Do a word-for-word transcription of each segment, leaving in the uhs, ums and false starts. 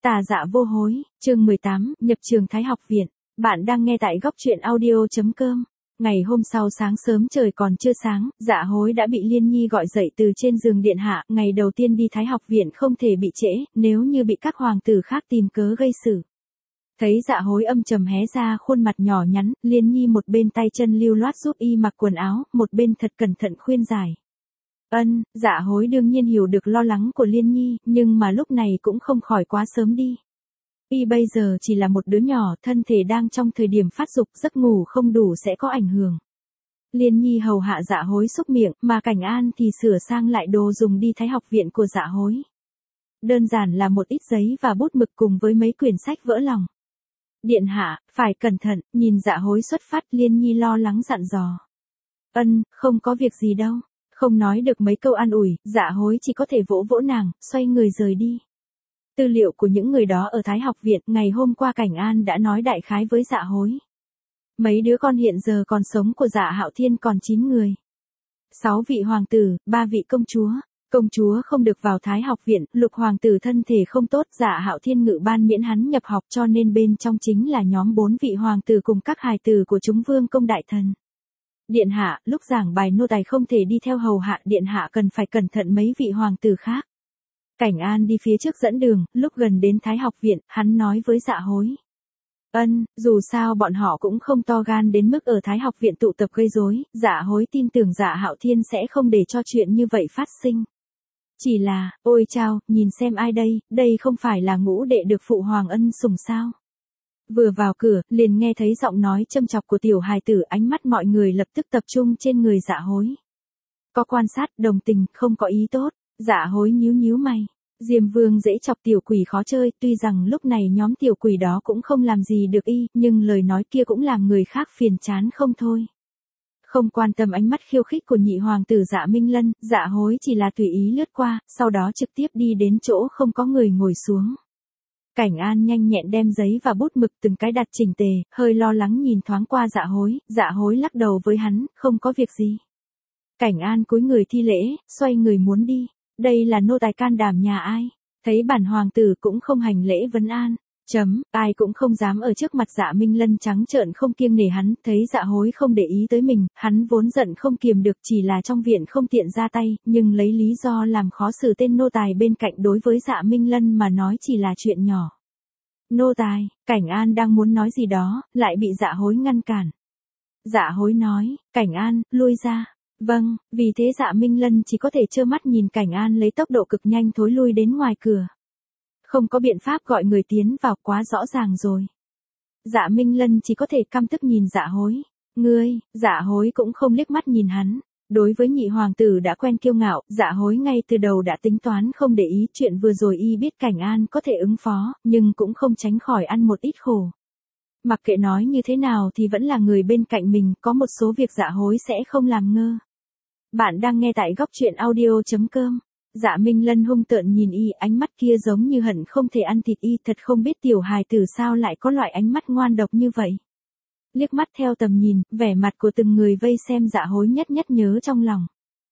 Tà dạ vô hối, chương mười tám, nhập trường Thái học viện. Bạn đang nghe tại góc truyện audio chấm com. Ngày hôm sau sáng sớm trời còn chưa sáng, Dạ Hối đã bị Liên Nhi gọi dậy từ trên giường điện hạ. Ngày đầu tiên đi Thái học viện không thể bị trễ, nếu như bị các hoàng tử khác tìm cớ gây sự. Thấy Dạ Hối âm trầm hé ra khuôn mặt nhỏ nhắn, Liên Nhi một bên tay chân lưu loát giúp y mặc quần áo, một bên thật cẩn thận khuyên giải. Ân, Dạ Hối đương nhiên hiểu được lo lắng của Liên Nhi, nhưng mà lúc này cũng không khỏi quá sớm đi. Y bây giờ chỉ là một đứa nhỏ, thân thể đang trong thời điểm phát dục, giấc ngủ không đủ sẽ có ảnh hưởng. Liên Nhi hầu hạ Dạ Hối xúc miệng, mà Cảnh An thì sửa sang lại đồ dùng đi Thái học viện của Dạ Hối. Đơn giản là một ít giấy và bút mực cùng với mấy quyển sách vỡ lòng. Điện hạ, phải cẩn thận, nhìn Dạ Hối xuất phát, Liên Nhi lo lắng dặn dò. Ân, không có việc gì đâu. Không nói được mấy câu an ủi, Dạ Hối chỉ có thể vỗ vỗ nàng, xoay người rời đi. Tư liệu của những người đó ở Thái học viện, ngày hôm qua Cảnh An đã nói đại khái với Dạ Hối. Mấy đứa con hiện giờ còn sống của Dạ Hạo Thiên còn chín người. Sáu vị hoàng tử, ba vị công chúa. Công chúa không được vào Thái học viện, Lục hoàng tử thân thể không tốt, Dạ Hạo Thiên ngự ban miễn hắn nhập học, cho nên bên trong chính là nhóm bốn vị hoàng tử cùng các hài tử của chúng vương công đại thần. Điện hạ, lúc giảng bài nô tài không thể đi theo hầu hạ, điện hạ cần phải cẩn thận mấy vị hoàng tử khác. Cảnh An đi phía trước dẫn đường, lúc gần đến Thái học viện, hắn nói với Dạ Hối. Ân, dù sao bọn họ cũng không to gan đến mức ở Thái học viện tụ tập gây rối, Dạ Hối tin tưởng Dạ Hạo Thiên sẽ không để cho chuyện như vậy phát sinh. Chỉ là, ôi chao, nhìn xem ai đây, đây không phải là ngũ đệ được phụ hoàng ân sủng sao. Vừa vào cửa, liền nghe thấy giọng nói châm chọc của tiểu hài tử, ánh mắt mọi người lập tức tập trung trên người Dạ Hối. Có quan sát, đồng tình, không có ý tốt. Dạ Hối nhíu nhíu mày. Diêm Vương dễ chọc tiểu quỷ khó chơi, tuy rằng lúc này nhóm tiểu quỷ đó cũng không làm gì được y, nhưng lời nói kia cũng làm người khác phiền chán không thôi. Không quan tâm ánh mắt khiêu khích của nhị hoàng tử Dạ Minh Lân, Dạ Hối chỉ là tùy ý lướt qua, sau đó trực tiếp đi đến chỗ không có người ngồi xuống. Cảnh An nhanh nhẹn đem giấy và bút mực từng cái đặt chỉnh tề, hơi lo lắng nhìn thoáng qua Dạ Hối, Dạ Hối lắc đầu với hắn, không có việc gì. Cảnh An cúi người thi lễ, xoay người muốn đi. Đây là nô tài can đảm nhà ai? Thấy bản hoàng tử cũng không hành lễ vấn an. Chấm, ai cũng không dám ở trước mặt Dạ Minh Lân trắng trợn không kiêng nể hắn, thấy Dạ Hối không để ý tới mình, hắn vốn giận không kiềm được, chỉ là trong viện không tiện ra tay, nhưng lấy lý do làm khó xử tên nô tài bên cạnh đối với Dạ Minh Lân mà nói chỉ là chuyện nhỏ. Nô tài, Cảnh An đang muốn nói gì đó, lại bị Dạ Hối ngăn cản. Dạ Hối nói, Cảnh An, lui ra. Vâng, vì thế Dạ Minh Lân chỉ có thể trơ mắt nhìn Cảnh An lấy tốc độ cực nhanh thối lui đến ngoài cửa. Không có biện pháp gọi người tiến vào, quá rõ ràng rồi. Dạ Minh Lân chỉ có thể căm tức nhìn Dạ Hối. Ngươi, Dạ Hối cũng không liếc mắt nhìn hắn. Đối với nhị hoàng tử đã quen kiêu ngạo, Dạ Hối ngay từ đầu đã tính toán không để ý, chuyện vừa rồi y biết Cảnh An có thể ứng phó, nhưng cũng không tránh khỏi ăn một ít khổ. Mặc kệ nói như thế nào thì vẫn là người bên cạnh mình, có một số việc Dạ Hối sẽ không làm ngơ. Bạn đang nghe tại góc truyện audio chấm com. Dạ Minh Lân hung tợn nhìn y, ánh mắt kia giống như hận không thể ăn thịt y, thật không biết tiểu hài tử sao lại có loại ánh mắt ngoan độc như vậy. Liếc mắt theo tầm nhìn, vẻ mặt của từng người vây xem Dạ Hối nhất nhất nhớ trong lòng.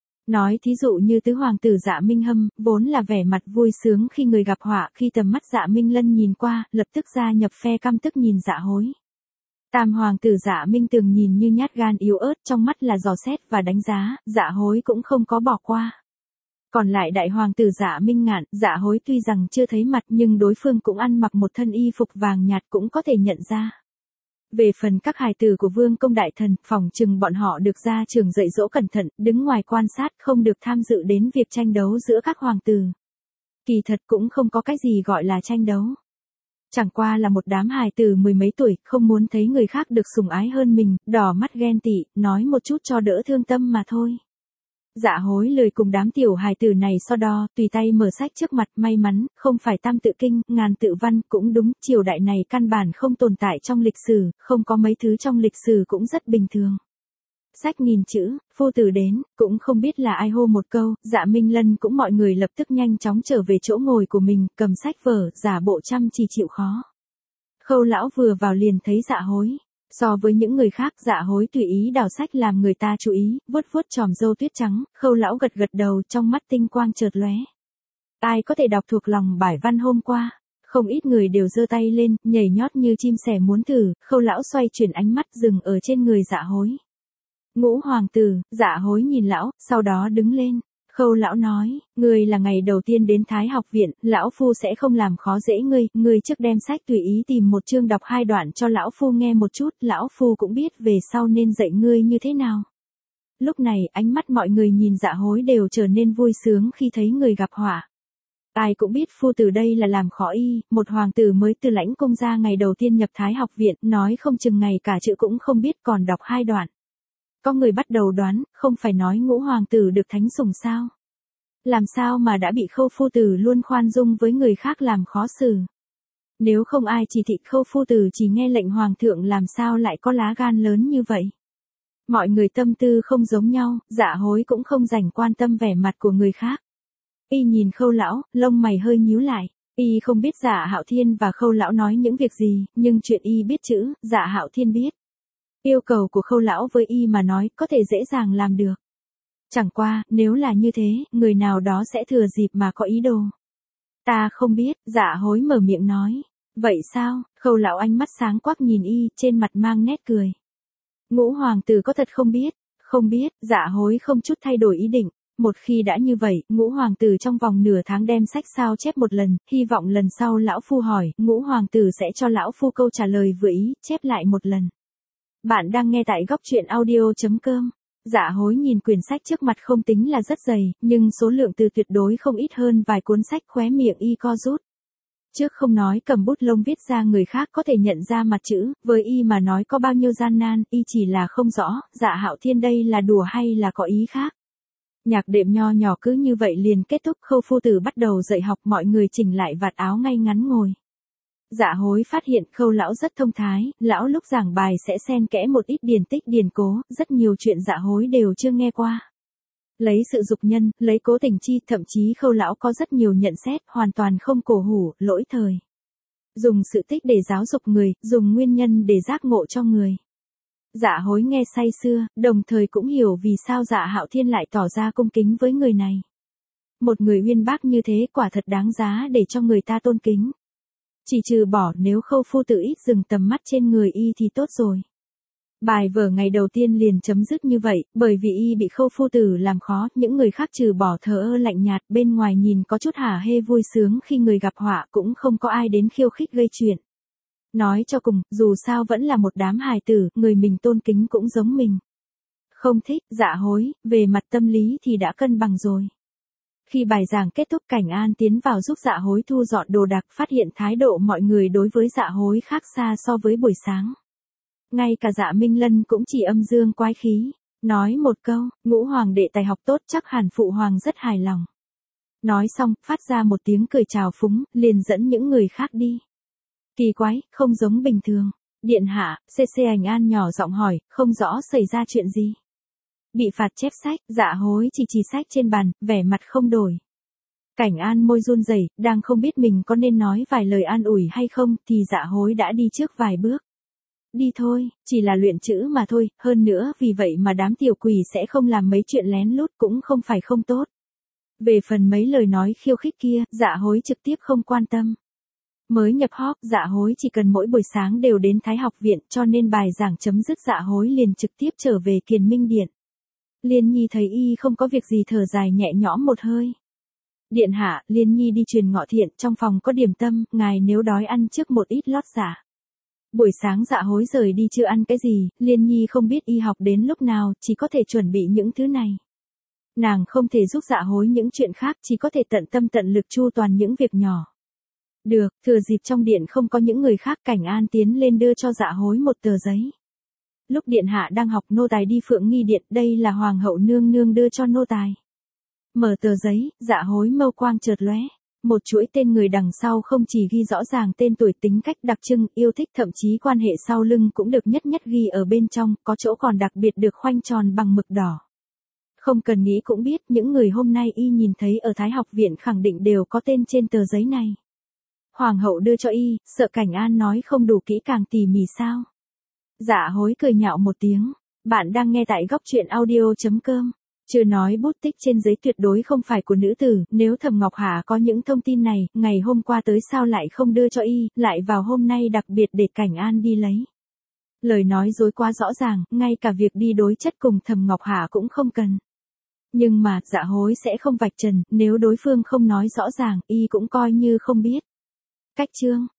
Nói thí dụ như tứ hoàng tử Dạ Minh Hâm, vốn là vẻ mặt vui sướng khi người gặp họa, khi tầm mắt Dạ Minh Lân nhìn qua, lập tức gia nhập phe căm tức nhìn Dạ Hối. Tam hoàng tử Dạ Minh Tường nhìn như nhát gan yếu ớt, trong mắt là dò xét và đánh giá, Dạ Hối cũng không có bỏ qua. Còn lại đại hoàng tử Dạ Minh Ngạn, Dạ Hối tuy rằng chưa thấy mặt nhưng đối phương cũng ăn mặc một thân y phục vàng nhạt cũng có thể nhận ra. Về phần các hài tử của vương công đại thần, phỏng chừng bọn họ được ra trường dạy dỗ cẩn thận, đứng ngoài quan sát, không được tham dự đến việc tranh đấu giữa các hoàng tử. Kỳ thật cũng không có cái gì gọi là tranh đấu. Chẳng qua là một đám hài tử mười mấy tuổi, không muốn thấy người khác được sủng ái hơn mình, đỏ mắt ghen tị, nói một chút cho đỡ thương tâm mà thôi. Dạ Hối lười cùng đám tiểu hài tử này so đo, tùy tay mở sách trước mặt, may mắn, không phải tam tự kinh, ngàn tự văn, cũng đúng, triều đại này căn bản không tồn tại trong lịch sử, không có mấy thứ trong lịch sử cũng rất bình thường. Sách nghìn chữ, phu tử đến, cũng không biết là ai hô một câu, Dạ Minh Lân cũng mọi người lập tức nhanh chóng trở về chỗ ngồi của mình, cầm sách vở, giả bộ chăm chỉ chịu khó. Khâu lão vừa vào liền thấy Dạ Hối. So với những người khác, Dạ Hối tùy ý đào sách làm người ta chú ý, vuốt vuốt chòm râu tuyết trắng, Khâu lão gật gật đầu, trong mắt tinh quang chợt lóe. Ai có thể đọc thuộc lòng bài văn hôm qua? Không ít người đều giơ tay lên, nhảy nhót như chim sẻ muốn thử, Khâu lão xoay chuyển ánh mắt dừng ở trên người Dạ Hối. Ngũ hoàng tử, Dạ Hối nhìn lão, sau đó đứng lên. Khâu lão nói, ngươi là ngày đầu tiên đến Thái học viện, lão phu sẽ không làm khó dễ ngươi, ngươi trước đem sách tùy ý tìm một chương đọc hai đoạn cho lão phu nghe một chút, lão phu cũng biết về sau nên dạy ngươi như thế nào. Lúc này, ánh mắt mọi người nhìn Dạ Hối đều trở nên vui sướng khi thấy người gặp họa. Ai cũng biết phu tử đây là làm khó y, một hoàng tử mới từ lãnh cung ra ngày đầu tiên nhập Thái học viện, nói không chừng ngày cả chữ cũng không biết còn đọc hai đoạn. Có người bắt đầu đoán, không phải nói ngũ hoàng tử được thánh sủng sao? Làm sao mà đã bị Khâu phu tử luôn khoan dung với người khác làm khó xử? Nếu không ai chỉ thị Khâu phu tử chỉ nghe lệnh hoàng thượng làm sao lại có lá gan lớn như vậy? Mọi người tâm tư không giống nhau, Dạ Hối cũng không rảnh quan tâm vẻ mặt của người khác. Y nhìn Khâu lão, lông mày hơi nhíu lại. Y không biết Dạ Hạo Thiên và Khâu lão nói những việc gì, nhưng chuyện y biết chữ, Dạ Hạo Thiên biết. Yêu cầu của Khâu lão với y mà nói có thể dễ dàng làm được. Chẳng qua, nếu là như thế, người nào đó sẽ thừa dịp mà có ý đồ. Ta không biết, Dạ Hối mở miệng nói. Vậy sao? Khâu lão ánh mắt sáng quắc nhìn y, trên mặt mang nét cười. Ngũ hoàng tử có thật không biết? Không biết, Dạ Hối không chút thay đổi ý định. Một khi đã như vậy, ngũ hoàng tử trong vòng nửa tháng đem sách sao chép một lần, hy vọng lần sau lão phu hỏi, ngũ hoàng tử sẽ cho lão phu câu trả lời vừa ý, chép lại một lần. Bạn đang nghe tại góc truyện audio chấm com. Dạ Hối nhìn quyển sách trước mặt không tính là rất dày, nhưng số lượng từ tuyệt đối không ít hơn vài cuốn sách, khóe miệng y co rút. Trước không nói cầm bút lông viết ra người khác có thể nhận ra mặt chữ, với y mà nói có bao nhiêu gian nan, y chỉ là không rõ, Dạ Hạo Thiên đây là đùa hay là có ý khác. Nhạc đệm nho nhỏ cứ như vậy liền kết thúc, Khâu phu tử bắt đầu dạy học, mọi người chỉnh lại vạt áo ngay ngắn ngồi. Dạ Hối phát hiện Khâu lão rất thông thái, lão lúc giảng bài sẽ xen kẽ một ít điển tích điển cố, rất nhiều chuyện Dạ Hối đều chưa nghe qua. Lấy sự dục nhân, lấy cố tình chi, thậm chí Khâu lão có rất nhiều nhận xét, hoàn toàn không cổ hủ, lỗi thời. Dùng sự tích để giáo dục người, dùng nguyên nhân để giác ngộ cho người. Dạ Hối nghe say sưa, đồng thời cũng hiểu vì sao Dạ Hạo Thiên lại tỏ ra cung kính với người này. Một người uyên bác như thế quả thật đáng giá để cho người ta tôn kính. Chỉ trừ bỏ nếu Khâu phu tử ít dừng tầm mắt trên người y thì tốt rồi. Bài vở ngày đầu tiên liền chấm dứt như vậy, bởi vì y bị Khâu phu tử làm khó, những người khác trừ bỏ thờ ơ lạnh nhạt, bên ngoài nhìn có chút hả hê vui sướng khi người gặp họa, cũng không có ai đến khiêu khích gây chuyện. Nói cho cùng, dù sao vẫn là một đám hài tử, người mình tôn kính cũng giống mình. Không thích, Dạ Hối, về mặt tâm lý thì đã cân bằng rồi. Khi bài giảng kết thúc, Cảnh An tiến vào giúp Dạ Hối thu dọn đồ đạc, phát hiện thái độ mọi người đối với Dạ Hối khác xa so với buổi sáng. Ngay cả Dạ Minh Lân cũng chỉ âm dương quái khí, nói một câu, ngũ hoàng đệ tài học tốt chắc hẳn phụ hoàng rất hài lòng. Nói xong, phát ra một tiếng cười chào phúng, liền dẫn những người khác đi. Kỳ quái, không giống bình thường. Điện hạ, xê xê Ảnh An nhỏ giọng hỏi, không rõ xảy ra chuyện gì. Bị phạt chép sách, Dạ Hối chỉ chỉ sách trên bàn, vẻ mặt không đổi. Cảnh An môi run rẩy, đang không biết mình có nên nói vài lời an ủi hay không, thì Dạ Hối đã đi trước vài bước. Đi thôi, chỉ là luyện chữ mà thôi, hơn nữa vì vậy mà đám tiểu quỷ sẽ không làm mấy chuyện lén lút cũng không phải không tốt. Về phần mấy lời nói khiêu khích kia, Dạ Hối trực tiếp không quan tâm. Mới nhập hop, Dạ Hối chỉ cần mỗi buổi sáng đều đến Thái học viện, cho nên bài giảng chấm dứt Dạ Hối liền trực tiếp trở về Kiền Minh Điện. Liên Nhi thấy y không có việc gì thở dài nhẹ nhõm một hơi. Điện hạ, Liên Nhi đi truyền ngọ thiện, trong phòng có điểm tâm, ngài nếu đói ăn trước một ít lót giả. Buổi sáng Dạ Hối rời đi chưa ăn cái gì, Liên Nhi không biết y học đến lúc nào, chỉ có thể chuẩn bị những thứ này. Nàng không thể giúp Dạ Hối những chuyện khác, chỉ có thể tận tâm tận lực chu toàn những việc nhỏ. Được, thừa dịp trong điện không có những người khác, Cảnh An tiến lên đưa cho Dạ Hối một tờ giấy. Lúc điện hạ đang học, nô tài đi Phượng Nghi Điện, đây là hoàng hậu nương nương đưa cho nô tài. Mở tờ giấy, Dạ Hối mâu quang chợt lóe. Một chuỗi tên người đằng sau không chỉ ghi rõ ràng tên tuổi, tính cách đặc trưng, yêu thích, thậm chí quan hệ sau lưng cũng được nhất nhất ghi ở bên trong, có chỗ còn đặc biệt được khoanh tròn bằng mực đỏ. Không cần nghĩ cũng biết, những người hôm nay y nhìn thấy ở Thái học viện khẳng định đều có tên trên tờ giấy này. Hoàng hậu đưa cho y, sợ Cảnh An nói không đủ kỹ càng tỉ mỉ sao. Dạ Hối cười nhạo một tiếng. Bạn đang nghe tại góc truyện audio chấm com. Chưa nói bút tích trên giấy tuyệt đối không phải của nữ tử, nếu Thẩm Ngọc Hà có những thông tin này, ngày hôm qua tới sao lại không đưa cho y, lại vào hôm nay đặc biệt để Cảnh An đi lấy. Lời nói dối quá rõ ràng, ngay cả việc đi đối chất cùng Thẩm Ngọc Hà cũng không cần. Nhưng mà, Dạ Hối sẽ không vạch trần, nếu đối phương không nói rõ ràng, y cũng coi như không biết. Cách chương